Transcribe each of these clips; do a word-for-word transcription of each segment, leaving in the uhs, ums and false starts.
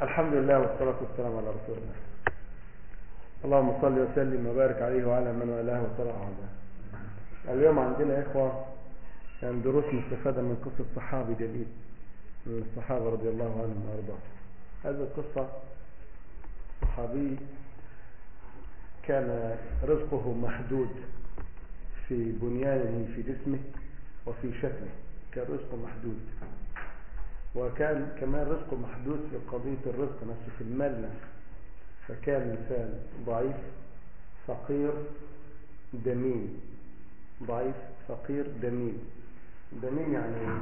الحمد لله والصلاة والسلام على رسول الله. اللهم صل وسلم وبارك عليه وعلى من والاه وصلى عليه. اليوم عندنا يا إخوة يعني دروس مستفادة من قصة صحابي جليل من الصحابة رضي الله عنهم وأرضاهم. هذه القصة صحابي كان رزقه محدود في بنيانه في جسمه وفي شكله، كان رزقه محدود، وكان كمان رزقه محدود في قضية الرزق نفسه في المال نفسه. فكان إنسان ضعيف فقير دميم، ضعيف فقير دميم. دميم يعني ايه؟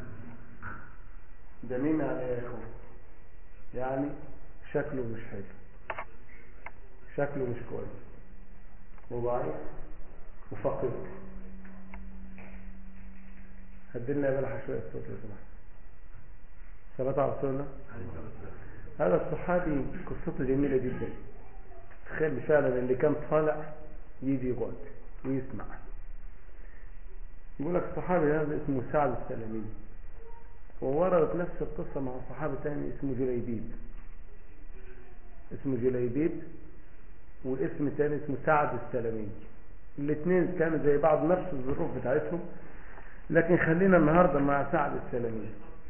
دميم يعني ايه يا اخوان؟ يعني شكله مش حلو، شكله مش كويس، وضعيف وفقير. هدلنا يا بلح شوية الصوت لو سمحت. صلاة على رسول الله. هذا الصحابي قصته جميلة جدا. تخيل فعلا اللي كان طالع يجي يقعد ويسمع. يقول لك الصحابي هذا اسمه سعد السلمي، ووردت نفس القصة مع صحابي ثاني اسمه جليبيب، اسمه جليبيب واسم ثاني اسمه سعد السلمي. الاثنين كانوا زي بعض، نفس الظروف بتاعتهم، لكن خلينا النهاردة مع سعد السلمي.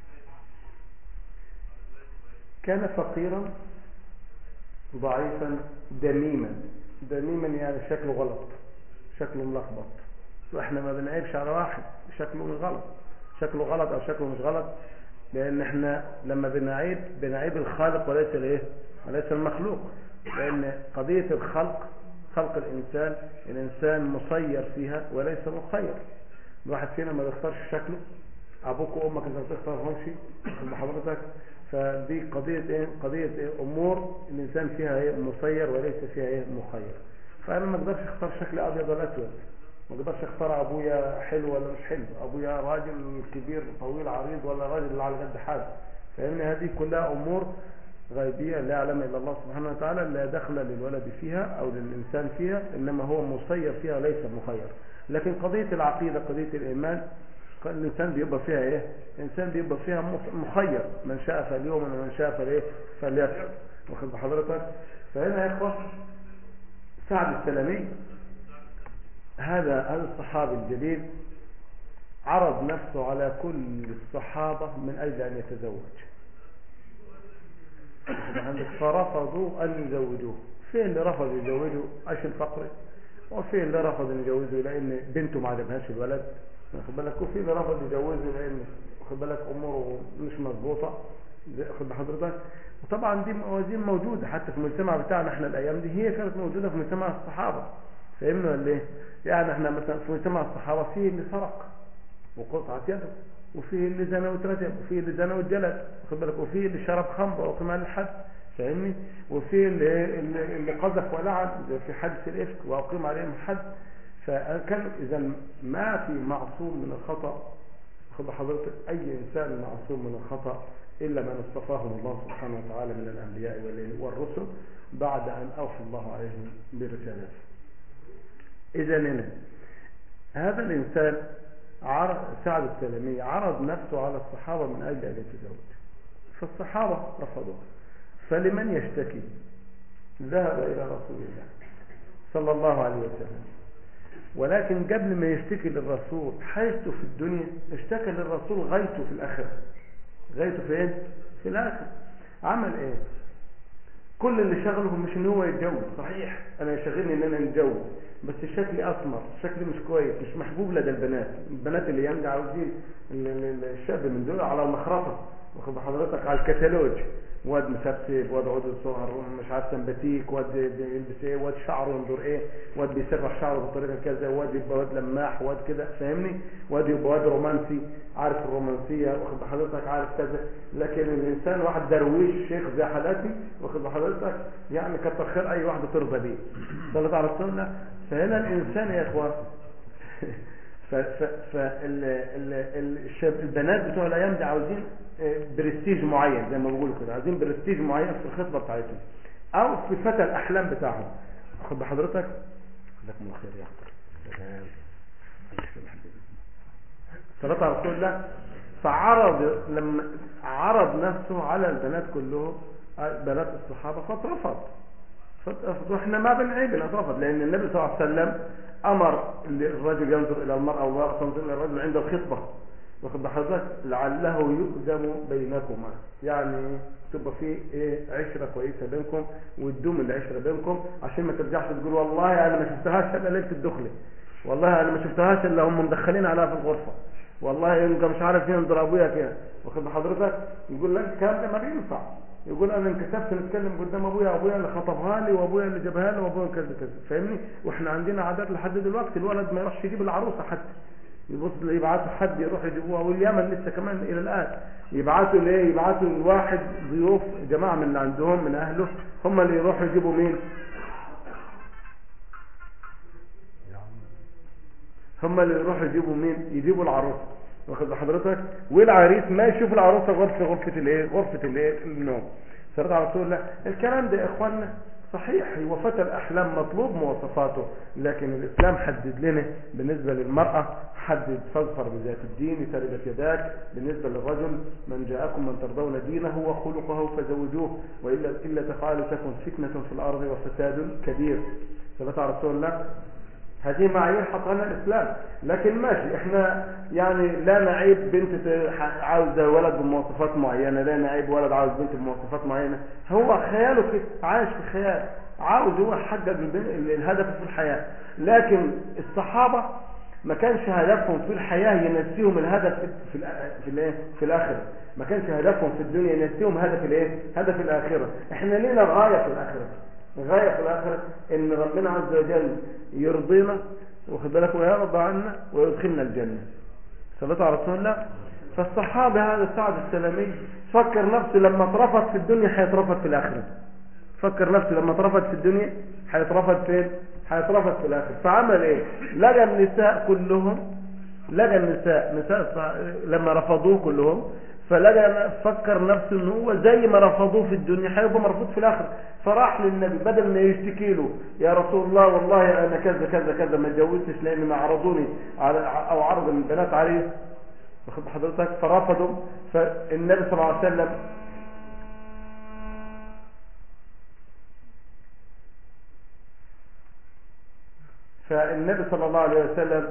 كان فقيرا ضعيفا دميما. دميما يعني شكله غلط، شكله ملخبط. واحنا ما بنعيبش على واحد شكله مش غلط، شكله غلط او شكله مش غلط، لان احنا لما بنعيب بنعيب الخالق وليس الايه وليس المخلوق. لان قضية الخلق، خلق الانسان، الانسان مسير فيها وليس مخير. الواحد فينا ما بيختارش شكله، ابوك وامك انت ما بتختارهمش بحضرتك. فدي قضية ايه؟ قضية ايه؟ امور الانسان فيها ايه؟ مسير وليس فيها ايه؟ مخير. فانا ما اقدرش اختار شكل ابيض ولا اسود، ما اقدرش اختار ابويا حلو ولا مش حلو، ابويا راجل كبير طويل عريض ولا راجل اللي على قد حاله. فان هذه كلها امور غيبية لا يعلمها الا الله سبحانه وتعالى، لا دخل للولد فيها او للانسان فيها، انما هو مسير فيها وليس مخير. لكن قضية العقيدة، قضية الايمان، الانسان بيبقى فيها ايه؟ الانسان بيبقى فيها مخير، من شاء فاليوم ومن شاء فالايه فليكفر. واخد بحضرتك؟ فهنا يا اخوه سعد السلمي هذا هذا الصحابي الجليل عرض نفسه على كل الصحابة من اجل ان يتزوج. فرفضوا ان يزوجوه. في اللي رفض يزوجه عشان فقره، وفي اللي رفض ان يجوزه لان بنته ما عجبهاش الولد، واخد بالك، وفي اللي رفض يجوزه لان واخد بالك اموره مش مظبوطه، واخد بحضرتك. وطبعا دي موازين موجوده حتى في المجتمع بتاعنا احنا الايام دي، هي كانت موجوده في مجتمع الصحابه. فهمنا ولا ايه؟ يعني احنا مثلا في مجتمع الصحابه في اللي سرق وقطعت يده، وفي اللي زنى واترجم، وفي اللي زنى واتجلد، واخد بالك، وفي اللي شرب خمر وقام على الحد، فاهمني، وفي اللي اللي قذف ولعن في حادث الافك واقيم عليهم الحد. فكان اذا ما في معصوم من الخطا، خد حضرتك، اي انسان معصوم من الخطا الا من اصطفاهم الله سبحانه وتعالى من الانبياء والرسل بعد ان اوحى الله عليهم برسالته. اذا هنا هذا الانسان عرض سعد السلمي عرض نفسه على الصحابه من اجل ان يتزوج، فالصحابه رفضوا. فلمن يشتكي؟ ذهب الى رسول الله صلى الله عليه وسلم. ولكن قبل ما يشتكي للرسول حيث في الدنيا اشتكى للرسول غايته في الآخرة. غايته فين؟ في الآخرة. عمل ايه؟ كل اللي شغله مش ان هو يتجوز، صحيح انا يشغلني ان انا نتجوز، بس شكلي اسمر، شكلي مش كويس، مش محبوب لدى البنات. البنات اللي يمدع عاوزين الشاب من دول على المخرطة، واخد حضرتك، على الكتالوج، واد مسبسب، واد عود صهر، مش عارف سمباتيك، واد يلبس ايه، واد شعره ينظر ايه، واد بيسرح شعره بطريقه كذا، واد يبقى واد لماح، واد كده، فاهمني، واد يبقى واد رومانسي، عارف الرومانسيه، واخد حضرتك، عارف كذا. لكن الانسان واحد درويش شيخ زي حالاتي، واخد حضرتك، يعني كتر خير اي واحده ترضى بيه. صلى على رسول الله. فهنا الانسان يا اخوان فالبنات بتوع الايام دي عاوزين برستيج معين، زي ما بيقولوا كده، عايزين برستيج معين في الخطبه بتاعتهم او في فتى الاحلام بتاعهم. خد بحضرتك، جزاكم الله خير يا اخي. صلاه على رسول الله. فعرض لما عرض نفسه على البنات كلهم بنات الصحابة فاترفض. واحنا ما بنعيب انه اترفض، لان النبي صلى الله عليه وسلم امر الرجل ينظر الى المرأة والمرأة تنظر الى الرجل عند الخطبة، واخد بحضرتك، لعله يؤذم بينكما، يعني تبقى في ايه عشرة كويسة بينكم وتدوم العشرة بينكم، عشان ما ترجعش تقول والله انا ما شفتهاش الا ليلة الدخلة، والله انا ما شفتهاش الا هم مدخلين عليها في الغرفة، والله يبقى مش عارف ينظر ابويا كده، واخد بحضرتك. يقول لك الكلام ده ما بينفع، يقول انا انكسفت نتكلم قدام ابويا، ابويا اللي خطبها لي وابويا اللي جابها لي وابويا كذا كذا، فاهمني؟ واحنا عندنا عادات لحد دلوقتي الولد ما يروحش يجيب العروسه حتى، يبص يبعثوا حد يروح يجيبوها، واليمن لسه كمان الى الان يبعثوا ليه، يبعثوا الواحد ضيوف جماعه من اللي عندهم من اهله هم اللي يروحوا يجيبوا مين، هم اللي يروحوا يجيبوا مين، يجيبوا العروسه، واخد حضرتك. والعريس ما يشوف العروسه غير في غرفه الايه، غرفه الايه النوم. صلى على رسول الله. الكلام ده يا اخوانا صحيح، هو فتى الاحلام مطلوب مواصفاته، لكن الاسلام حدد لنا بالنسبه للمراه، حدد فاظفر بذات الدين تربت يداك، بالنسبه للرجل من جاءكم من ترضون دينه وخلقه فزوجوه، والا الا تفعلوا تكن فتنه في الارض وفساد كبير. صلى على رسول الله. هذه معايير حطها لنا الاسلام، لكن ماشي احنا يعني لا نعيب بنت عاوزه ولد بمواصفات معينه، لا نعيب ولد عاوز بنت بمواصفات معينه، هو خياله كده، عايش في خيال، عاوز هو يحقق الهدف في الحياه. لكن الصحابه ما كانش هدفهم في الحياه ينسيهم الهدف في في الايه في الاخره، ما كانش هدفهم في الدنيا ينسيهم هدف الايه هدف الاخره. احنا لينا غايه في الاخره، غاية في الآخرة إن ربنا عز وجل يرضينا، واخد بالك، ويرضى عنا ويدخلنا الجنة. صلى على رسول الله. فالصحابي هذا سعد السلمي فكر نفسه لما اترفض في الدنيا حيترفض في الآخرة، فكر نفسه لما اترفض في الدنيا حيترفض فين؟ حيترفض في الآخرة. فعمل ايه؟ لقى النساء كلهم، لقى النساء نساء لما رفضوه كلهم، فلقى فكر نفسه انه هو زي ما رفضوه في الدنيا حيبقى مرفوض في الاخره. فراح للنبي بدل ما يشتكي له يا رسول الله والله انا كذا كذا كذا ما اتجوزتش لان ما عرضوني على او عرض البنات عليه، واخد حضرتك، فرفضوا. فالنبي صلى الله عليه وسلم فالنبي صلى الله عليه وسلم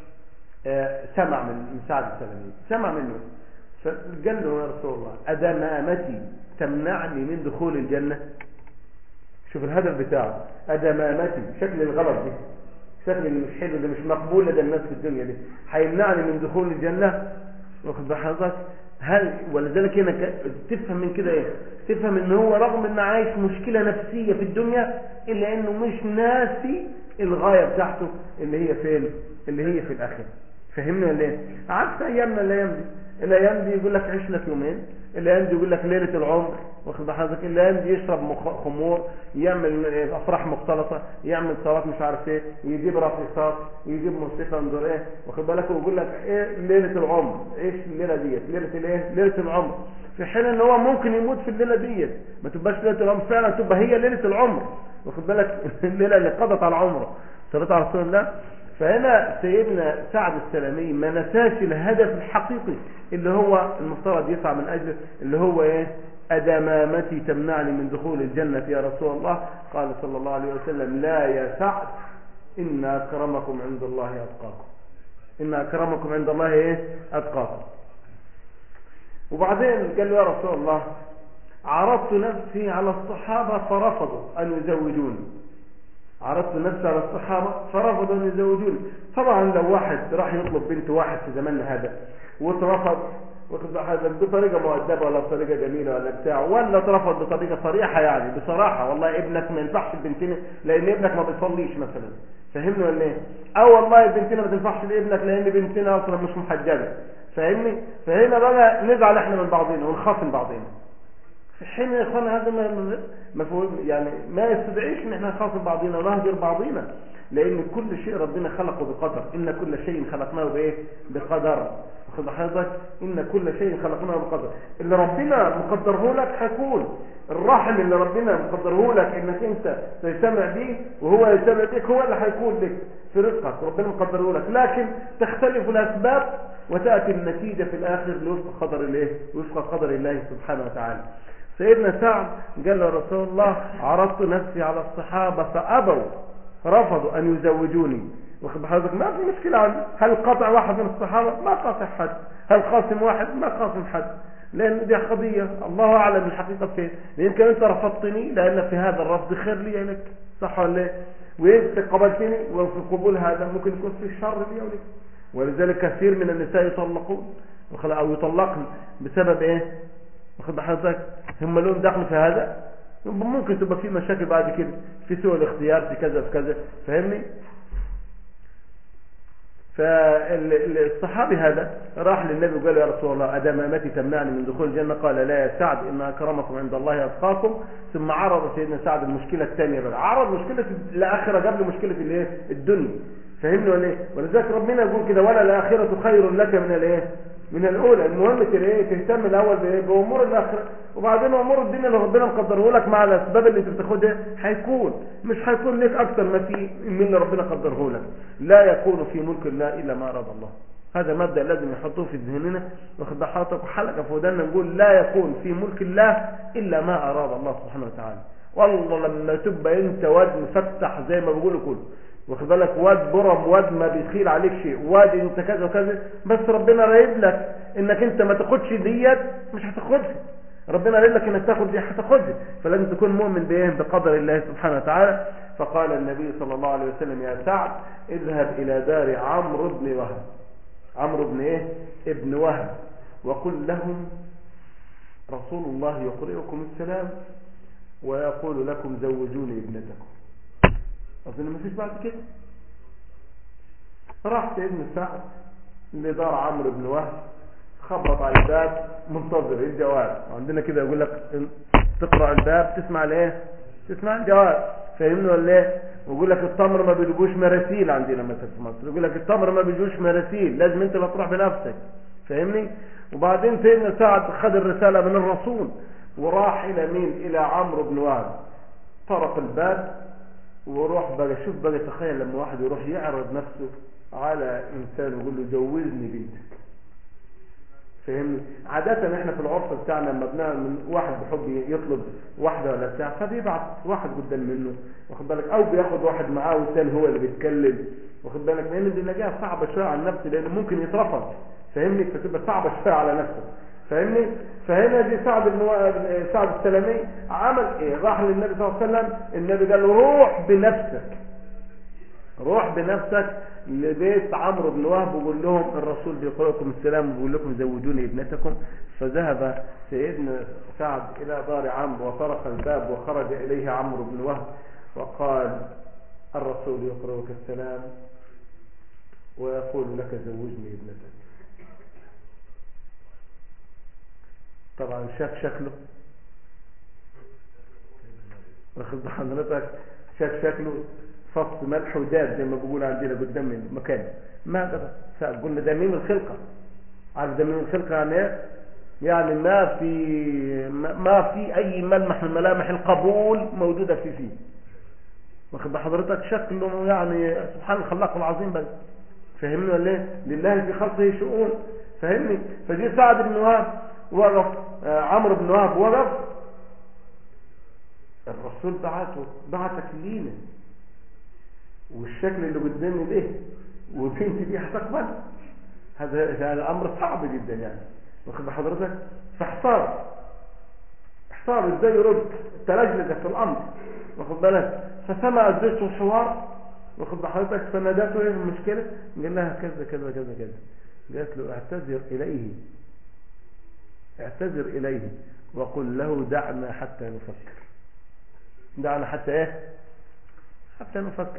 سمع من سعد السلمي، سمع منه، فقال له يا رسول الله أدمامتي تمنعني من دخول الجنة؟ شوف الهدف بتاعه، أدمامتي، شكل الغلط دي، شكل اللي مش حلو ده، مش مقبول لدى الناس في الدنيا دي، هيمنعني من دخول الجنة، واخد بحضرتك. هل ولذلك هنا تفهم من كده ايه؟ تفهم ان هو رغم انه عايش مشكلة نفسية في الدنيا الا انه مش ناسي الغاية بتاعته اللي هي فين؟ اللي هي في الاخرة. فهمنا ولا ايه؟ عكس ايامنا الايام دي، الايام دي يقول لك عشنا في يومين، الايام دي يقول لك ليله العمر، واخد بحضرتك، الايام دي يشرب خمور، يعمل افراح مختلطه، يعمل صلاه مش عارف ايه، يجيب رقصات، يجيب موسيقى انظر ايه، واخد بالك، ويقول لك ايه ليله العمر، ايش الليله ديت؟ ليله الايه؟ ليله العمر. في حين ان هو ممكن يموت في الليله ديت، ما تبقاش ليله العمر فعلا، تبقى هي ليله العمر، واخد بالك، الليله اللي قضت على عمره. صلى على رسول الله. فهنا سيدنا سعد السلمي ما نساش الهدف الحقيقي اللي هو المفترض يسعى من أجله، اللي هو ايه؟ أدمامتي تمنعني من دخول الجنة يا رسول الله. قال صلى الله عليه وسلم لا يا سعد إن أكرمكم عند الله أتقاكم، إن أكرمكم عند الله ايه؟ أتقاكم. وبعدين قال له يا رسول الله عرضت نفسي على الصحابة فرفضوا أن يزوجوني، عرضت نفسي على الصحابة فرفضوا أن يزوجوني. طبعا لو واحد راح يطلب بنت واحد في زماننا هذا وترفض بطريقة مؤدبة ولا بطريقة جميلة ولا بتاع، ولا ترفض بطريقة صريحة، يعني بصراحة والله ابنك ما ينفعش البنتين لأن ابنك ما بيصليش مثلا، فهمني ولا ايه؟ أو والله البنتين ما تنفعش لابنك لأن بنتنا أصلا مش محجبة، فاهمني؟ فهنا بقى نزعل احنا من بعضنا ونخاصم بعضنا. في حين يا اخوان هذا ما مفهوم، يعني ما يستدعيش ان احنا نخاصم بعضنا ونهجر بعضنا، لان كل شيء ربنا خلقه بقدر، ان كل شيء خلقناه بايه؟ بقدر. واخد حضرتك؟ ان كل شيء خلقناه بقدر. اللي ربنا مقدره لك هيكون، الرحم اللي ربنا مقدره لك انك انت تجتمع به وهو يجتمع بك هو اللي هيكون لك في رزقك، ربنا مقدره لك، لكن تختلف الاسباب وتأتي النتيجة في الآخر لوفق قدر الله وفق قدر الله سبحانه وتعالى. سيدنا سعد قال له رسول الله عرضت نفسي على الصحابة فأبوا، رفضوا أن يزوجوني. واخد بحضرتك؟ ما في مشكلة عندي. هل قاطع واحد من الصحابة؟ ما قاطع حد. هل قاسم واحد؟ ما قاسم حد، لأن دي قضية الله أعلم الحقيقة فين. يمكن أنت رفضتني لأن في هذا الرفض خير لي لك، صح ولا لا؟ وأنت قبلتني وفي القبول هذا ممكن يكون في شر لي ولك. ولذلك كثير من النساء يطلقون أو يطلقن بسبب إيه؟ واخد بحضرتك؟ هم لهم دخل في هذا. ممكن تبقى في مشاكل بعد كده في سوء الاختيار في كذا في كذا، فاهمني؟ فالصحابي هذا راح للنبي وقال يا رسول الله أدمامتي تمنعني من دخول الجنة؟ قال لا يا سعد إن أكرمكم عند الله أتقاكم. ثم عرض سيدنا سعد المشكلة الثانية بقى، عرض مشكلة الآخرة قبل مشكلة الايه الدنيا، فهمني ولا ايه؟ ولذلك ربنا يقول كده ولا الآخرة خير لك من الايه من الأولى. المهم الايه تهتم الأول بايه بأمور الآخرة، وبعدين أمور الدنيا اللي ربنا مقدره لك مع الأسباب اللي انت بتاخدها هيكون مش هيكون لك أكثر ما في من اللي ربنا قدره لك. لا يكون في ملك الله إلا ما أراد الله. هذا مبدأ لازم يحطوه في ذهننا، واخد حضرتك وحلقة في ودنا نقول لا يكون في ملك الله إلا ما أراد الله سبحانه وتعالى. والله لما تبقى انت واد مفتح زي ما بيقولوا كله، واخد بالك، واد برم، واد ما بيخيل عليك شيء، واد انت كذا وكذا، بس ربنا رايد لك انك انت ما تاخدش ديت مش هتاخدها. ربنا رايد لك انك تاخد دي هتاخدها، فلازم تكون مؤمن بايه بقدر الله سبحانه وتعالى. فقال النبي صلى الله عليه وسلم يا سعد اذهب الى دار عمرو بن وهب. عمرو بن ايه ابن وهب، وقل لهم رسول الله يقرئكم السلام ويقول لكم زوجوني ابنتكم. أظن ما فيش بعد كده. راح سيدنا سعد لدار عمرو بن وهب، خبط على الباب منتظر الجواب. عندنا كده يقول لك تقرأ الباب تسمع الايه تسمع الجواب، فاهمني ولا ايه؟ ويقول لك التمر ما بيجوش مراسيل عندنا مثلا في مصر، يقول لك التمر ما بيجوش مراسيل، لازم انت اللي تروح بنفسك، فاهمني؟ وبعدين سيدنا سعد خد الرسالة من الرسول وراح الى مين؟ الى عمرو بن وهب. طرق الباب وروح بقى. شوف بقى، تخيل لما واحد يروح يعرض نفسه على انسان ويقول له جوزني بنتك، فاهمني؟ عادة احنا في العرف بتاعنا لما بنعمل من واحد بحب يطلب واحدة ولا بتاع فبيبعت واحد قدام منه، واخد بالك، او بياخد واحد معاه وثاني هو اللي بيتكلم، واخد بالك، لان دي نجاة صعبة شوية على النفس لان ممكن يترفض، فاهمني؟ فتبقى صعبة شوية على نفسه، فاهمني؟ فهنا دي سعد بن سعد السلمي عمل ايه؟ راح للنبي صلى الله عليه وسلم. النبي قال له روح بنفسك، روح بنفسك لبيت عمرو بن وهب وقول لهم الرسول بيقرأكم السلام ويقول لكم زوجوني ابنتكم. فذهب سيدنا سعد الى دار عمرو وطرق الباب وخرج اليه عمرو بن وهب وقال الرسول يقرأك السلام ويقول لك زوجني ابنتك. طبعا شاف شكله، واخد حضرتك، شاف شكله فص ملح وداب زي ما بيقول عندنا قدام المكان. ما قدر قلنا ده مين الخلقه، عارف ده مين الخلقه يعني؟ يعني ما في ما في اي ملمح من ملامح القبول موجوده في فيه، واخد حضرتك، شكله يعني سبحان الخلاق العظيم. بس فهمني ولا ايه؟ لله في خلقه شؤون، فهمني؟ فدي سعد بن وهب وقف، عمرو بن وهب وقف، الرسول بعته بعتك لينا والشكل اللي قدامي ده وبنتي دي هتقبل؟ هذا هذا امر صعب جدا يعني، واخد حضرتك. فاحتار احتار ازاي يرد، تلجلج في الامر، واخد بالك. فسمع زوجته الحوار، واخد حضرتك، فنادته ايه المشكله؟ قال لها كذا كذا كذا كذا. قالت له اعتذر اليه اعتذر اليه وقل له دعنا حتى نفكر. دعنا حتى ايه؟ حتى نفكر.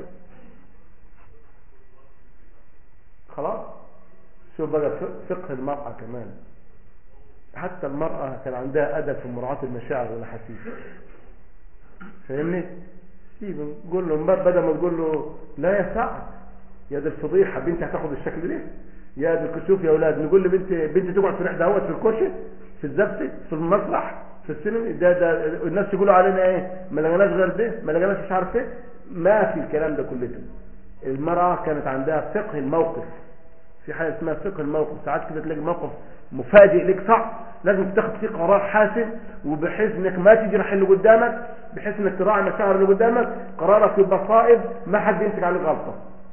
خلاص. شوف بقى فقه المرأة كمان، حتى المرأة كان عندها أدب في مراعاة المشاعر والأحاسيس، فاهمني؟ سيبه قول له بدل ما تقول له لا يا سعد يا دي الفضيحة بنتي هتاخد الشكل ده، يا دي الكسوف يا اولاد، نقول لبنت بنتي تقعد في ريح دهوت في الكوشه في الزبسه في المسرح في السينما، ده ده الناس يقولوا علينا ايه؟ ما لقيناش غير ده، ما لقيناش مش عارف ايه. ما في الكلام ده كله. المرأة كانت عندها فقه الموقف، في حاجة اسمها فقه الموقف. ساعات كده تلاقي موقف مفاجئ لك صعب، لازم تاخد فيه قرار حاسم، وبحيث انك ما تجرح اللي قدامك، بحيث انك تراعي مشاعر اللي قدامك، قرارك يبقى صائب ما حد يمسك عليك غلطة.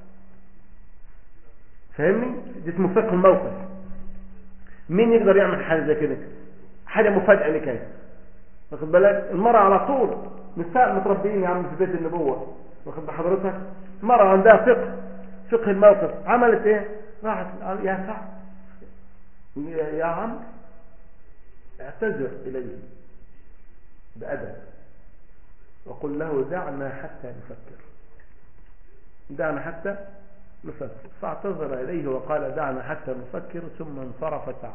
فاهمني؟ دي اسمه فقه الموقف. مين يقدر يعمل حاجة زي كده؟ حاجة مفاجئة لك هي، واخد بالك؟ المرأة على طول نساء متربيين يا عم في بيت النبوة، واخد بحضرتك؟ مرأة عندها فقه فقه الموقف، عملت ايه؟ راحت يا سعد يا عم اعتذر اليه بأدب وقل له دعنا حتى نفكر، دعنا حتى نفكر. فاعتذر اليه وقال دعنا حتى نفكر، ثم انصرف سعد.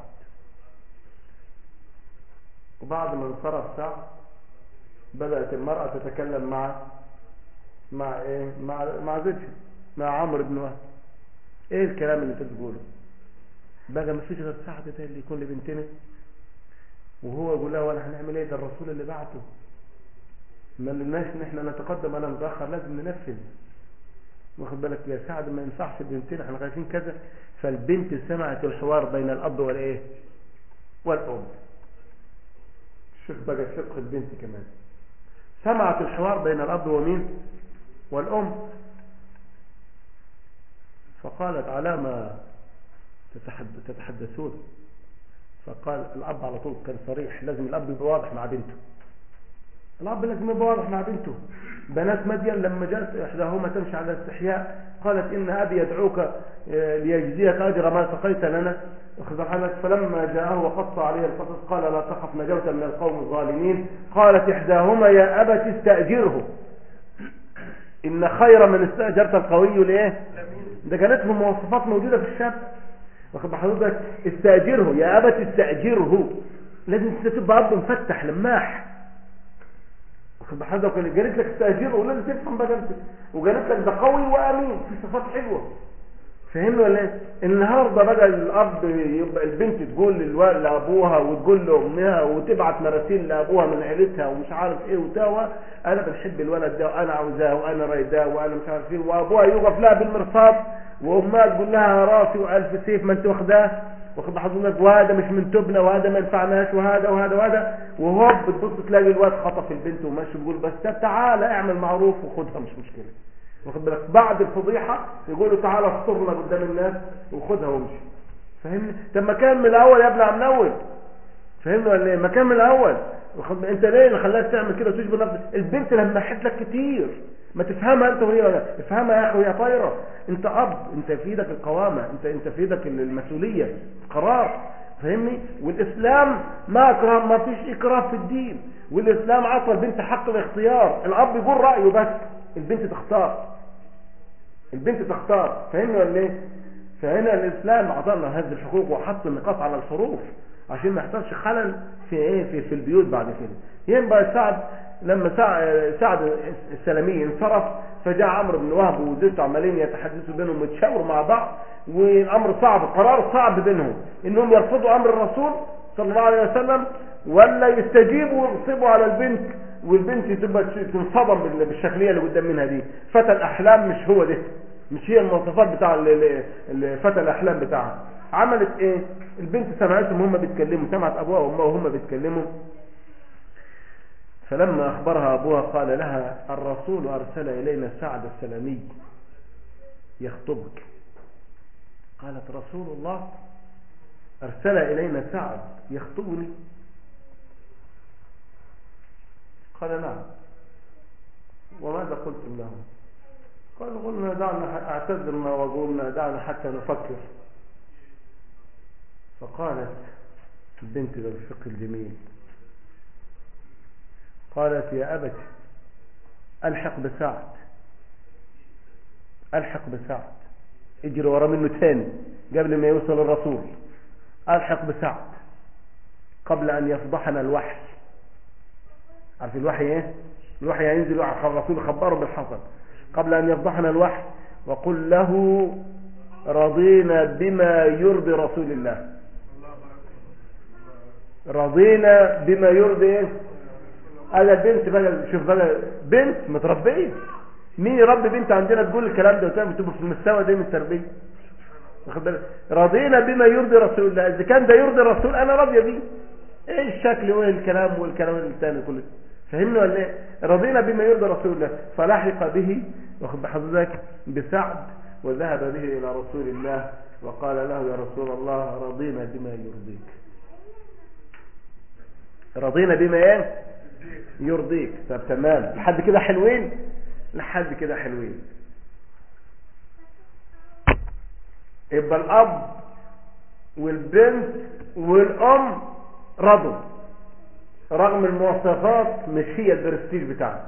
وبعد ما انصرف سعد بدأت المرأة تتكلم مع مع ايه مع مع زوجها، مع عمرو بن وهب. ايه الكلام اللي انت بتقوله بقى؟ ما فيش غير سعد ده اللي يكون لبنتنا، وهو يقول لها ولا هنعمل ايه؟ ده الرسول اللي بعته، ما لناش ان احنا نتقدم ولا نتاخر، لازم ننفذ. واخد بالك يا سعد؟ ما ينفعش بنتنا، احنا خايفين كذا. فالبنت سمعت الحوار بين الاب والايه والام. شوف بقى فقه البنت كمان، سمعت الحوار بين الاب ومين والام، فقالت على ما تتحدثون. فقال الاب على طول كان صريح، لازم الاب يبقى واضح مع بنته، الاب لازم يبقى واضح مع بنته. بنات مدين لما جاءت احداهما تمشي على الاستحياء قالت ان ابي يدعوك ليجزيك اجر ما سقيت لنا، فلما جاءه وقص عليه القصص قال لا تخف نجوت من القوم الظالمين. قالت احداهما يا ابت استاجره ان خير من استاجرت القوي الايه. ده كانت له مواصفات موجوده في الشاب، واخد بحضرتك؟ استاجره يا ابت استاجره، لازم تبقى اب مفتح لماح، واخد بحضرتك؟ قالت لك استاجره ولازم تفهم بقى انت، وقالت لك ده قوي وامين، في صفات حلوه. فهمنا ولا ايه؟ النهارده بقى الاب يبقى البنت تقول للوالد لابوها وتقول لامها وتبعت مراسيل لابوها من عيلتها ومش عارف ايه وتاوى، انا بنحب الولد ده وانا عاوزاه وانا رايداه وانا مش عارف ايه، وابوها يوقف لها بالمرصاد، وامها تقول لها راسي والف سيف ما انت واخداه، واخد حضرتك؟ وهذا مش من تبنا وهذا ما ينفعناش وهذا وهذا وهذا، وهوب بتبص تلاقي الواد خطف البنت وماشي بيقول بس تعالى اعمل معروف وخدها مش مشكله، واخد بالك؟ بعد الفضيحه يقولوا تعالى اخطرنا قدام الناس وخدها وامشي. فهمني؟ طب ما كان من الاول يا ابني عم نول، فهمني ولا ايه؟ ما كان من الاول. انت ليه اللي خلاك تعمل كده وتجبر نفسك؟ البنت لما حت لك كتير ما تفهمها انت وهي ولا افهمها يا اخي وهي طايره. انت اب، انت في ايدك القوامه، انت انت في ايدك المسؤوليه، قرار. فهمني؟ والاسلام ما اكره، ما فيش اكراه في الدين، والاسلام عطى البنت حق الاختيار. الاب يقول رايه بس البنت تختار، البنت تختار. فهمني ولا ايه؟ فهنا الاسلام اعطانا هذه الحقوق وحط النقاط على الحروف عشان ما يحصلش خلل في ايه في, في البيوت بعد كده. ينبغي سعد لما سعد السلمي انصرف، فجاء عمرو بن وهب وزوجته عمالين يتحدثوا بينهم ويتشاوروا مع بعض، والامر صعب، قرار صعب بينهم انهم يرفضوا امر الرسول صلى الله عليه وسلم ولا يستجيبوا ويغصبوا على البنت، والبنت تبقى تنصدم بالشكليه اللي قدام منها دي. فتى الاحلام مش هو ده، مش هي المواصفات بتاع فتى الاحلام بتاعها. عملت ايه؟ البنت سمعتهم هم بيتكلموا، سمعت ابوها وامها وهم بيتكلموا، فلما اخبرها ابوها قال لها الرسول ارسل الينا سعد السلمي يخطبك. قالت رسول الله ارسل الينا سعد يخطبني؟ قال نعم. وماذا قلتم له؟ قالوا قلنا دعنا اعتذرنا وقلنا دعنا حتى نفكر. فقالت البنت بالفقه الجميل، قالت يا أبت ألحق بسعد، ألحق بسعد، اجري ورا منه تاني قبل ما يوصل الرسول، ألحق بسعد قبل أن يفضحنا الوحي. عارف الوحي ايه؟ الوحي ينزل على الرسول خبره بالحصل قبل أن يفضحنا الوحي، وقل له رضينا بما يرضي رسول الله، رضينا بما يرضي ايه؟ هذا بنت بقى، شوف بقى بنت متربيه. مين يربي بنت عندنا تقول الكلام ده وتبقى في المستوى ده من التربيه؟ واخد بالك؟ رضينا بما يرضي رسول الله، اذا كان ده يرضي الرسول انا راضيه بيه. ايه الشكل وايه الكلام والكلام الثاني كله؟ فهمنا ولا ايه؟ رضينا بما يرضي رسول الله، فلاحق به واخد بحضرتك بسعد وذهب به الى رسول الله وقال له: يا رسول الله رضينا بما يرضيك. رضينا بما ايه يرضيك. طب تمام، لحد كده حلوين، لحد كده حلوين. يبقى الاب والبنت والام رضوا رغم المواصفات مش هي البرستيج بتاعنا.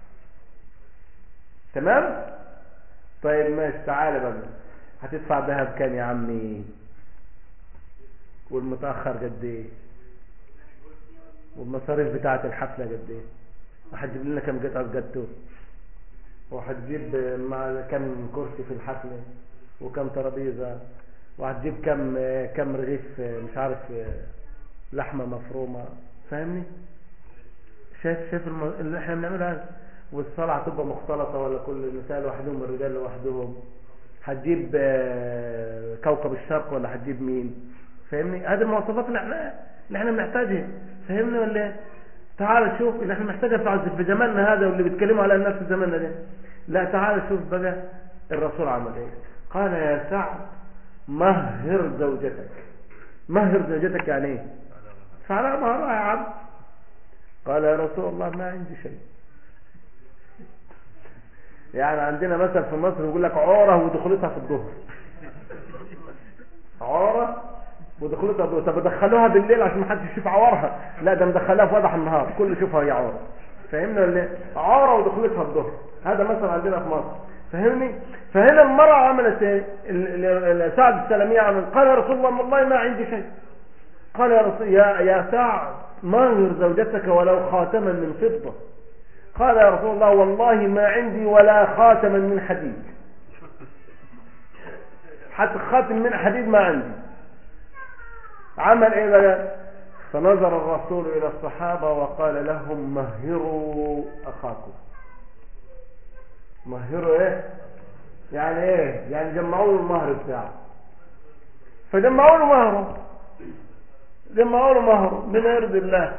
تمام. طيب ماشي، تعالى بقى، هتدفع ذهب كام يا عمي؟ والمتاخر قد ايه؟ والمصاريف بتاعه الحفله قد ايه؟ وهتجيب لنا كام قطعه جاتو؟ وهتجيب مع كام كرسي في الحفله؟ وكم ترابيزه؟ وهتجيب كم كم رغيف مش عارف لحمه مفرومه؟ فاهمني؟ شايف شايف الم... اللي احنا بنعمله هذا. والصلاه هتبقى مختلطه ولا كل النساء لوحدهم والرجال لوحدهم؟ هتجيب كوكب الشرق ولا هتجيب مين؟ فاهمني؟ هذه المواصفات اللي احنا اللي احنا بنحتاجها. فاهمني ولا ايه؟ تعال شوف اللي احنا محتاجها في زماننا هذا واللي بيتكلموا على الناس في زماننا ده. لا تعال شوف بقى الرسول عمل ايه. قال: يا سعد مهر زوجتك. مهر زوجتك يعني ايه؟ فعلى مهرها يا عبد. قال: يا رسول الله ما عندي شيء. يعني عندنا مثلا في مصر يقول لك عوره ودخلتها في الظهر. عوره ودخلتها في الظهر. طب دخلوها بالليل عشان ما حدش يشوف عورها؟ لا، ده مدخلها في وضح النهار كل يشوفها هي عوره. فهمنا ولا عوره ودخلتها في الظهر؟ هذا مثلا عندنا في مصر. فهمني؟ فهنا المرأة عملت ايه؟ سعد السلمية عمل. قال: يا رسول الله والله ما عندي شيء. قال: يا رسول يا يا سعد مهر زوجتك ولو خاتما من فضة. قال: يا رسول الله والله ما عندي ولا خاتما من حديد. حتى خاتم من حديد ما عندي. عمل ايه بقى؟ فنظر الرسول الى الصحابة وقال لهم: مهروا اخاكم. مهروا ايه؟ يعني ايه؟ يعني جمعوا له المهر بتاعه. فجمعوا له مهره، جمعوا له مهره بما يرضي الله.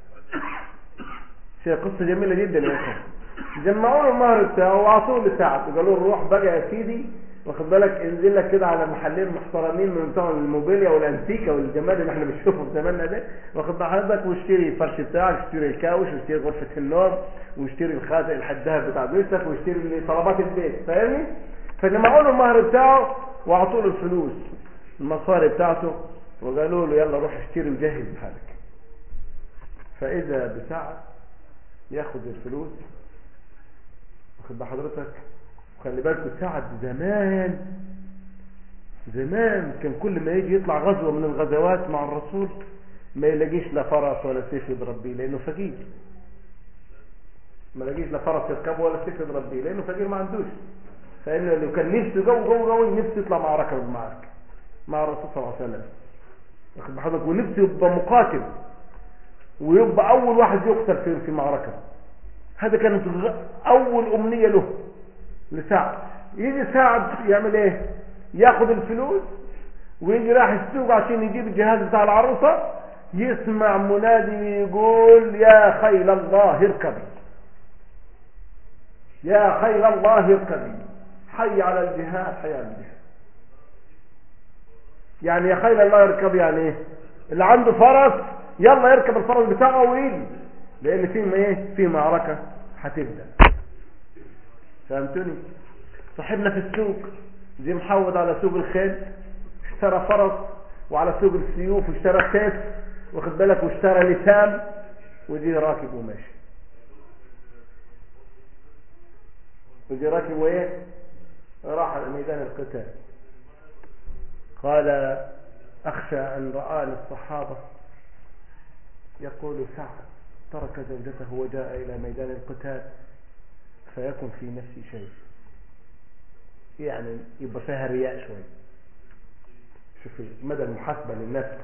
شيء قصة جميلة جدا يا اخوان. جمعوا له المهر بتاعه واعطوه لسعد، قالوا له: روح بقى يا سيدي واخد بالك، انزل لك كده على محلين محترمين من بتوع الموبيليا والانتيكا والجمال اللي احنا بنشوفه في زماننا ده، واخد حضرتك، واشتري الفرش بتاعك، اشتري الكاوش، واشتري غرفة النوم، واشتري الخاتم الحداد بتاع بيتك، واشتري طلبات البيت. فاهمني؟ فجمعوا له المهر بتاعه واعطوا له الفلوس المصاري بتاعته، وقالوا له: يلا روح اشتري وجهز حالك. فاذا بسعد ياخد الفلوس، واخد بحضرتك. وخلي بالكم سعد زمان زمان كان كل ما يجي يطلع غزوة من الغزوات مع الرسول ما يلاقيش لا فرس ولا سيف يضرب بيه لانه فقير. ما يلاقيش لا فرس يركبه ولا سيف يضرب بيه لانه فقير ما عندوش. فانه لو كان نفسه جو جو جو نفسه يطلع معركة بالمعارك مع الرسول صلى الله عليه وسلم، واخد بحضرتك، ونفسه يبقى مقاتل ويبقى اول واحد يقتل في في معركة. هذا كانت اول امنية له لسعد. يجي سعد يعمل ايه؟ ياخد الفلوس ويجي راح السوق عشان يجيب الجهاز بتاع العروسة، يسمع منادي يقول: يا خيل الله اركبي، يا خيل الله اركبي، حي على الجهاد، حي على الجهاد. يعني يا خيل الله اركبي يعني ايه؟ اللي عنده فرس يلا يركب الفرس بتاعه ويجي، لان في ايه؟ في معركة هتبدأ. فهمتوني؟ صاحبنا في السوق زي محود على سوق الخيل، اشترى فرس، وعلى سوق السيوف اشترى سيف، واخد بالك، واشترى لسان، وجي راكب وماشي. وجي راكب وايه؟ راح على ميدان القتال. قال: اخشى ان رآني الصحابة يقول: سعد ترك زوجته وجاء الى ميدان القتال فيكن في نفسي شيء، يعني يبقى فيها رياء شوي. شوفي مدى المحاسبة للنفس.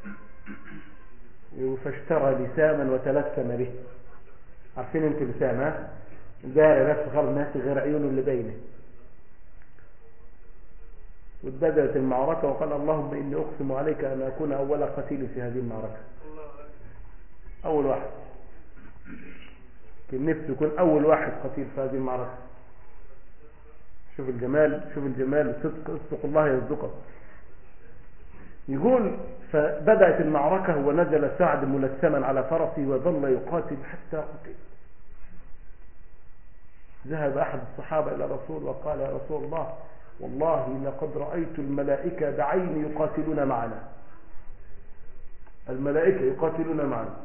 فاشترى لساما وتلثم به. عارفين انت لسام؟ ها دار نفس غير الناس غير عيونه اللي باينه. وبدأت المعركة وقال اللهم إني أقسم عليك أن أكون أول قتيل في هذه المعركة. أول واحد كان نفسه يكون أول واحد قتيل في هذه المعركة. شوف الجمال، شوف الجمال، صدق اصدق الله يصدقك. يقول فبدأت المعركة ونزل سعد ملثما على فرسه وظل يقاتل حتى قتل. ذهب أحد الصحابة إلى الرسول وقال يا رسول الله والله لقد رأيت الملائكة بعيني يقاتلون معنا، الملائكة يقاتلون معنا.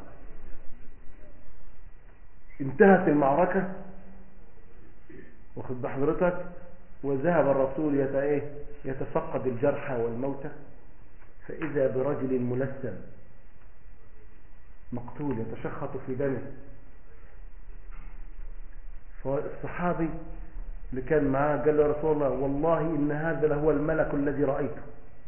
انتهت المعركة واخد بحضرتك، وذهب الرسول يتفقد الجرحى والموتى، فإذا برجل ملثم مقتول يتشخط في دمه. فالصحابي اللي كان معاه قال له يا رسول الله والله إن هذا لهو الملك الذي رأيته،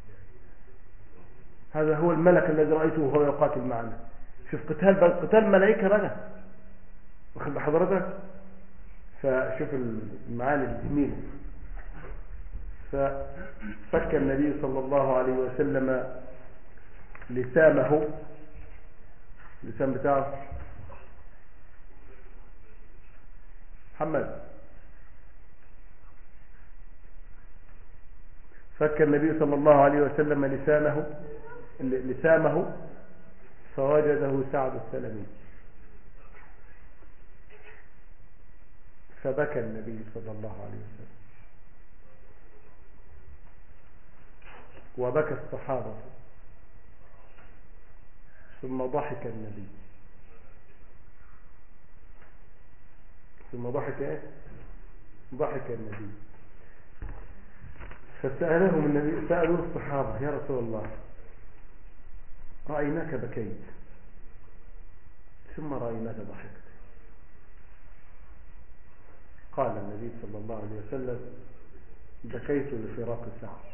هذا هو الملك الذي رأيته وهو يقاتل معنا. شوف قتال بل قتال ملائكة بقى، واخد بحضرتك. فشوف المعاني الجميلة. ففك النبي صلى الله عليه وسلم لسامه، لسان بتاعه محمد، فك النبي صلى الله عليه وسلم لسانه لسامه فوجده سعد السلمي، فبكى النبي صلى الله عليه وسلم وبكى الصحابة، ثم ضحك النبي، ثم ضحك ايه ضحك النبي. فسألهم النبي، سألوا الصحابة يا رسول الله رأيناك بكيت ثم رأيناك ضحكت. قال النبي صلى الله عليه وسلم بكيت لفراق سعد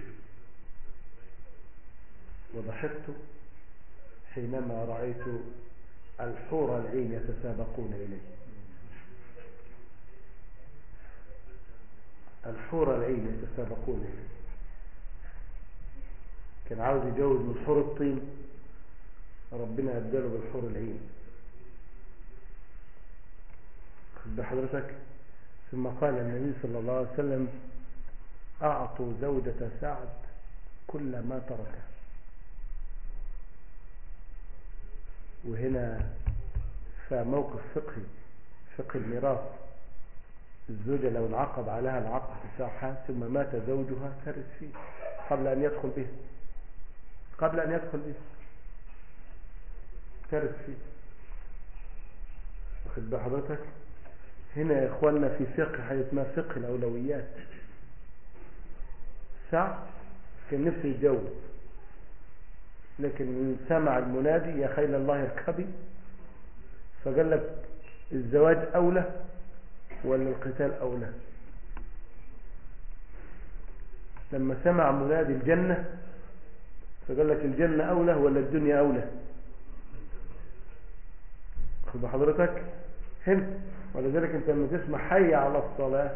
وضحكت حينما رأيت الحور العين يتسابقون إليه. الحور العين يتسابقون إليه، كان عاوز يجوز من حور الطين، ربنا أبدله بالحور العين. خد بحضرتك. ثم قال النبي صلى الله عليه وسلم أعطوا زوجة سعد كل ما تركه. وهنا فموقف فقهي، فقه الميراث. الزوجة لو انعقد عليها العقد بتاعها ثم مات زوجها ترث فيه قبل أن يدخل به، قبل أن يدخل به ترث فيه. واخد بحضرتك. هنا يا إخواننا في فقه حاجة اسمها فقه الأولويات. سعد كان نفسه يتجوز، لكن سمع المنادي يا خيل الله اركبي، فقال لك الزواج أولى ولا القتال أولى؟ لما سمع منادي الجنة فقال لك الجنة أولى ولا الدنيا أولى؟ خذ حضرتك هنا. ولذلك انت لما تسمع حي على الصلاة،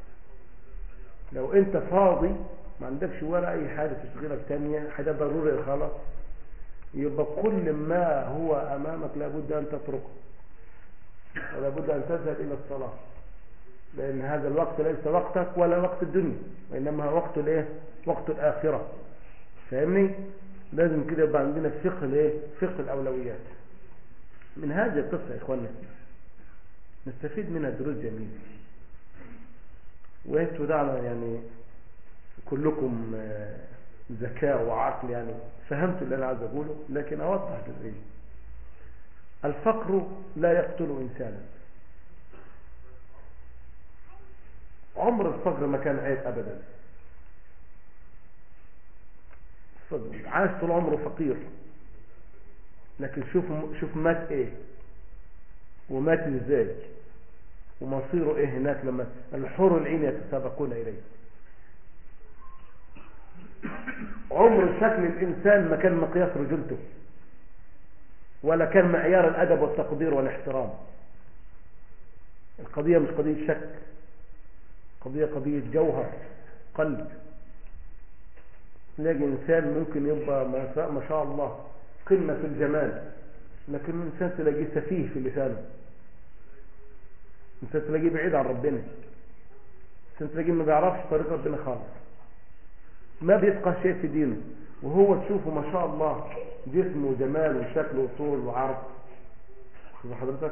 لو انت فاضي ما عندكش ولا اي حاجة تشغلك تانية، حاجة ضرورية خلاص، يبقى كل ما هو امامك لابد ان تتركه ولابد ان تذهب الى الصلاة، لان هذا الوقت ليس وقتك ولا وقت الدنيا، وانما هو وقت الايه؟ وقت الاخرة. فاهمني؟ لازم كده يبقى عندنا فقه الايه؟ فقه الاولويات. من هذه القصة يا اخوانا نستفيد منها دروس جميلة. وانتوا دعنا يعني كلكم ذكاء وعقل، يعني فهمتوا اللي انا عايز اقوله، لكن اوضح جزئيا. الفقر لا يقتل انسانا. عمر الفقر ما كان عيب ابدا. عاش طول عمره فقير، لكن شوف شوف مات ايه ومات ازاي ومصيره ايه هناك لما الحور العين يتسابقون اليه. عمر شكل الانسان ما كان مقياس رجلته ولا كان معيار الادب والتقدير والاحترام. القضية مش قضية شك، قضية قضية جوهر قلب. تلاقي إنسان ممكن يبقى ما شاء الله قمة في الجمال، لكن إنسان تلاقيه سفيه في لسانه، إنسان تلاقيه بعيد عن ربنا، إنسان تلاقيه ما بيعرفش طريق ربنا خالص، ما بيفقه شيء في دينه، وهو تشوفه ما شاء الله جسمه وجمال وشكله وطول وعرض. شوف حضرتك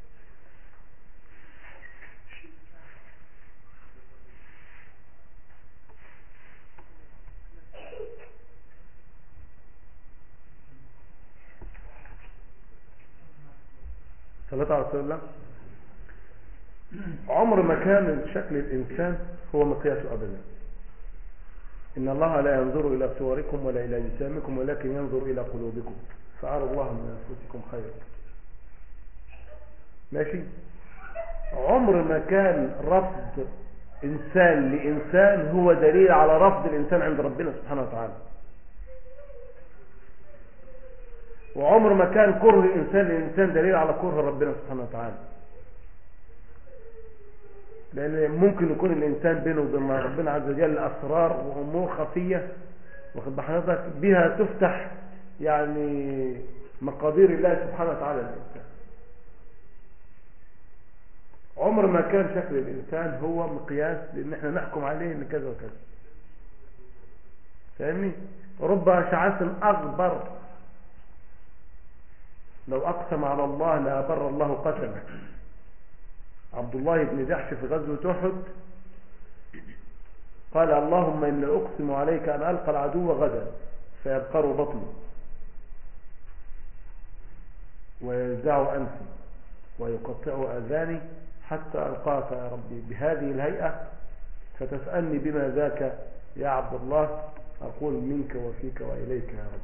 صلاة على رسول الله. عمر ما كان شكل الإنسان هو مقياسه أبدا. إن الله لا ينظر إلى صوركم ولا إلى أجسامكم ولكن ينظر إلى قلوبكم، فعلى الله من أنفسكم خير. ماشي. عمر ما كان رفض إنسان لإنسان هو دليل على رفض الإنسان عند ربنا سبحانه وتعالى. وعمر ما كان كره الإنسان للإنسان دليل على كره ربنا سبحانه وتعالى. لأن ممكن يكون الإنسان بينه وبين ربنا عز وجل أسرار وأمور خفية، واخد بحضرتك بها تفتح يعني مقادير الله سبحانه وتعالى للإنسان. عمر ما كان شكل الإنسان هو مقياس لأن احنا نحكم عليه إن كذا وكذا. فاهمني؟ رب شعث أغبر لو أقسم على الله لأبر الله قسمه. عبد الله بن جحش في غزوة أحد قال اللهم إني أقسم عليك أن ألقى العدو غدا فيبقر بطني وينزع أنفي ويقطع أذاني حتى ألقاك يا ربي بهذه الهيئة فتسألني بما ذاك يا عبد الله أقول منك وفيك وإليك يا رب.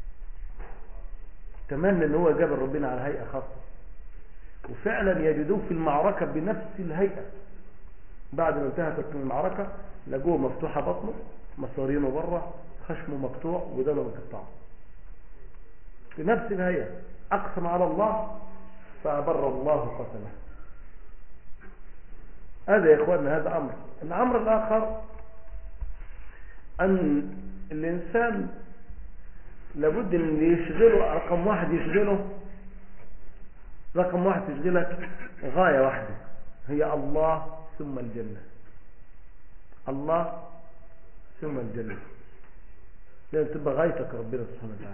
تمنى أن هو جاب ربنا على هيئة خاصة، وفعلا يجدوه في المعركة بنفس الهيئة. بعد ما انتهت المعركة لقوه مفتوحة بطنه، مصارينه بره، خشمه مقطوع ودمه مقطع بنفس الهيئة. أقسم على الله فأبر الله قسمه. هذا يا إخواننا هذا أمر. الأمر الآخر أن الإنسان لابد أن يشغله رقم واحد، يشغله رقم واحد تشغلك غاية واحدة هي الله ثم الجنة. الله ثم الجنة لازم تبقى غايتك ربنا سبحانه وتعالى.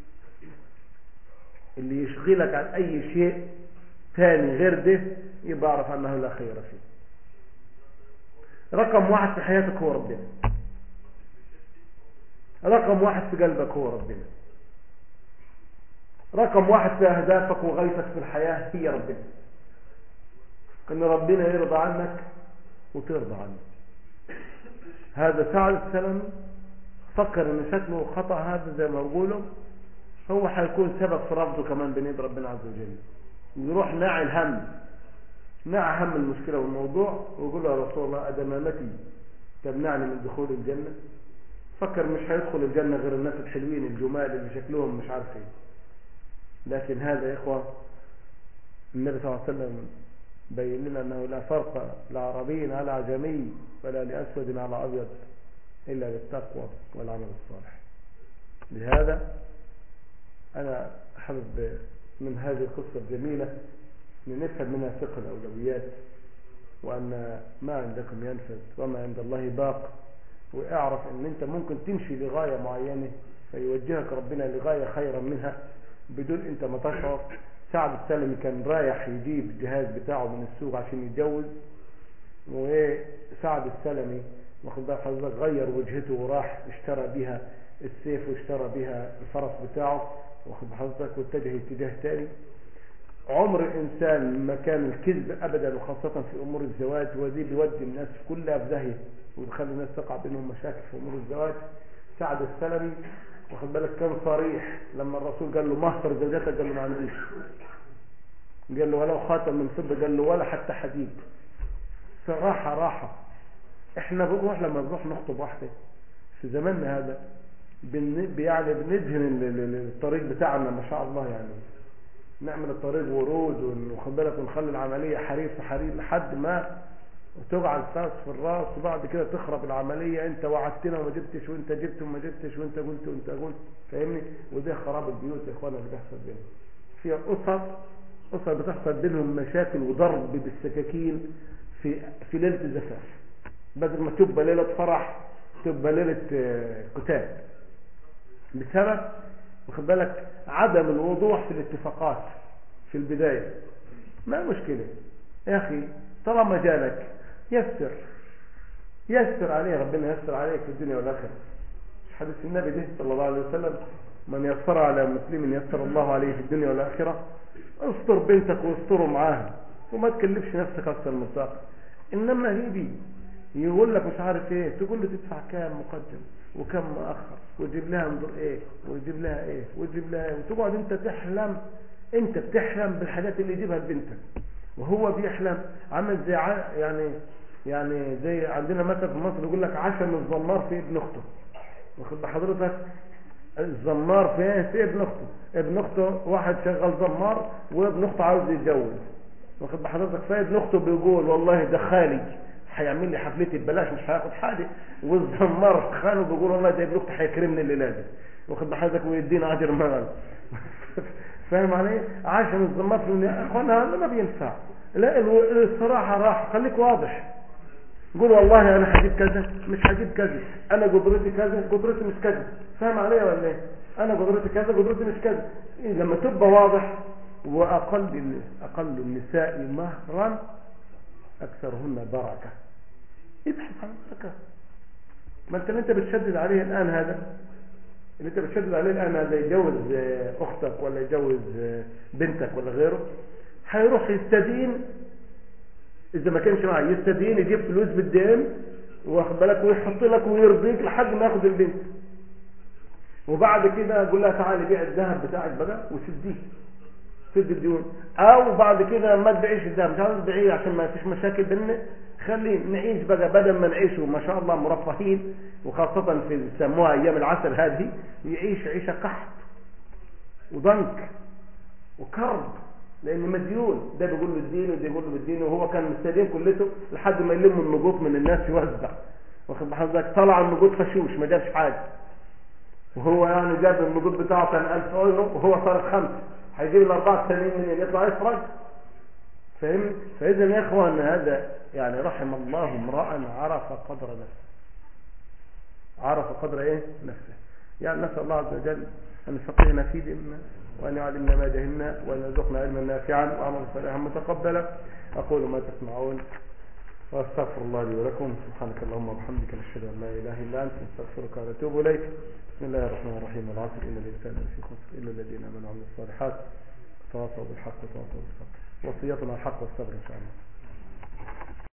اللي يشغلك عن أي شيء ثاني غير ده يبقى اعرف أنه لا خير فيه. رقم واحد في حياتك هو ربنا، رقم واحد في قلبك هو ربنا، رقم واحد في أهدافك وغايتك في الحياة هي ربنا. إن ربنا يرضى عنك وترضى عنه. هذا سعد السلمي فكر إن شكله خطأ، هذا زي ما بقوله هو حيكون سبب في رفضه كمان بين يد ربنا عز وجل. يروح ناعي الهم، ناعي هم المشكلة والموضوع ويقول له يا رسول الله أدمامتي تمنعني من دخول الجنة. فكر مش هيدخل الجنة غير الناس الحلوين الجمال اللي شكلهم مش عارفين. لكن هذا يا إخوة النبي صلى الله عليه وسلم بين لنا أنه لا فرق لعربي على عجمي ولا لأسود على أبيض إلا بالتقوى والعمل الصالح. لهذا أنا حابب من هذه القصة الجميلة نفهم منها فقه الأولويات، وأن ما عندكم ينفد وما عند الله باق. واعرف أن أنت ممكن تمشي لغاية معينة فيوجهك ربنا لغاية خيرا منها بدون أنت ما تشعر. سعد السلمي كان رايح يجيب الجهاز بتاعه من السوق عشان يتجوز، وسعد السلمي واخد بال حضرتك غير وجهته وراح اشترى بها السيف واشترى بها الفرس بتاعه واخد بال حضرتك واتجه اتجاه تاني. عمر الإنسان ما كان الكذب أبدا، وخاصة في أمور الزواج، وذي بيودي الناس كلها في داهية وبيخلي الناس تقع بينهم مشاكل في أمور الزواج. سعد السلمي واخد بالك كان صريح لما الرسول قال له مهر زوجتك قال له ما عنديش، قال له ولو خاتم من فضة قال له ولا حتى حديد. صراحة راحة. احنا بنروح لما بنروح نخطب واحدة في زماننا هذا بن يعني بندهن الطريق بتاعنا ما شاء الله، يعني نعمل الطريق ورود وناخد بالك ونخلي العملية حرير في حرير لحد ما وتقعد فاس في الراس، وبعد كده تخرب العملية. انت وعدتنا وما جبتش، وانت جبت وما جبتش، وانت قلت وانت قلت. فاهمني؟ وده خراب البيوت يا اخوانا اللي بيحصل بينهم. في اسر اسر بتحصل بينهم مشاكل وضرب بالسكاكين في في ليلة الزفاف، بدل ما تبقى ليلة فرح تبقى ليلة قتال، بسبب واخد بالك عدم الوضوح في الاتفاقات في البداية. ما مشكلة يا أخي، طالما جالك يسر يسر عليه، ربنا يسر عليك في الدنيا والآخرة. مش حديث النبي ده صلى الله عليه وسلم: من يسر على مسلم يسر الله عليه في الدنيا والآخرة. استر بنتك واستروا معاها، وما تكلفش نفسك أكثر من طاقة. إنما هي دي يقول لك مش عارف ايه، تقول له تدفع كام مقدم وكم مؤخر، وتجيب لها انظر ايه وتجيب لها ايه وتجيب لها ايه، وتقعد انت تحلم. انت بتحلم بالحاجات اللي يجيبها لبنتك، وهو بيحلم عامل زي يعني يعني زي عندنا مثلا في مصر يقول لك عشم الزمار في ابن اخته. واخد بحضرتك الزمار في في ابن اخته. ابن اخته واحد شغال زمار، وابن اخته عاوز يتجوز. واخد بحضرتك فابن اخته بيقول والله ده خالي هيعمل لي حفلتي ببلاش، مش هياخد حاجه. والزمار خانه بيقول والله ده ابن اختي هيكرمني الليله دي، واخد بحضرتك ويدينا اجر مال. فاهم علي؟ عشان الزمار في اخوانا هذا ما بينفع. لا الصراحه راح، خليك واضح. قول والله انا هجيب كذا مش هجيب كذا، انا قدرتي كذا قدرتي مش كذا. فاهم علي ولا ايه؟ انا قدرتي كذا قدرتي مش كذا. لما تبقى واضح. واقل اقل النساء مهرا اكثرهن بركه. ابحث عن بركه. ما انت اللي انت بتشدد عليه الان هذا اللي انت بتشدد عليه الان هذا يجوز اختك ولا يجوز بنتك ولا غيره، هيروح يستدين. اذا ما كانش معاه يستدين، يجيب فلوس بالدين واخد بالك، ويحط لك ويرضيك لحد ما ياخد البنت. وبعد كده يقول لها تعالي بيع الذهب بتاعك بقى وسديه، سد الديون. او بعد كده ما تبيعيش الذهب، مش عاوز تبيعيه عشان ما فيش مشاكل بيننا، خليه نعيش بقى بدل ما نعيشه ما شاء الله مرفهين، وخاصة في يسموها ايام العسل هذه، يعيش عيشة قحط وضنك وكرب، لان مديون. ده بيقول له الدين وده بيقول له الدين، وهو كان مستدين كلته لحد ما يلم النقوط من الناس يوزع. واخد بحضرتك طلع النقوط فشوش ما جابش حاجه، وهو يعني جاب النقوط بتاعه كان ألف اورو وهو صار خمسه، هيجيب الاربعه الثانيين منين؟ يطلع يفرج. فاهمني؟ فاذا يا اخوان هذا يعني رحم الله امرا عرف قدر نفسه، عرف قدر ايه نفسه. يعني نسال الله عز وجل ان يفقهنا في ديننا، وأن يعلمنا ما جهلنا، وأن يرزقنا علما نافعا وعملا صالحا متقبلا. أقول ما تسمعون وأستغفر الله لي ولكم. سبحانك اللهم وبحمدك، نشهد أن لا إله إلا أنت، نستغفرك ونتوب إليك. بسم الله الرحمن الرحيم. والعصر إن الإنسان لفي خسر إلا الذين آمنوا وعملوا الصالحات وتواصوا بالحق وتواصوا بالصبر. وصيتنا الحق والصبر إن شاء الله.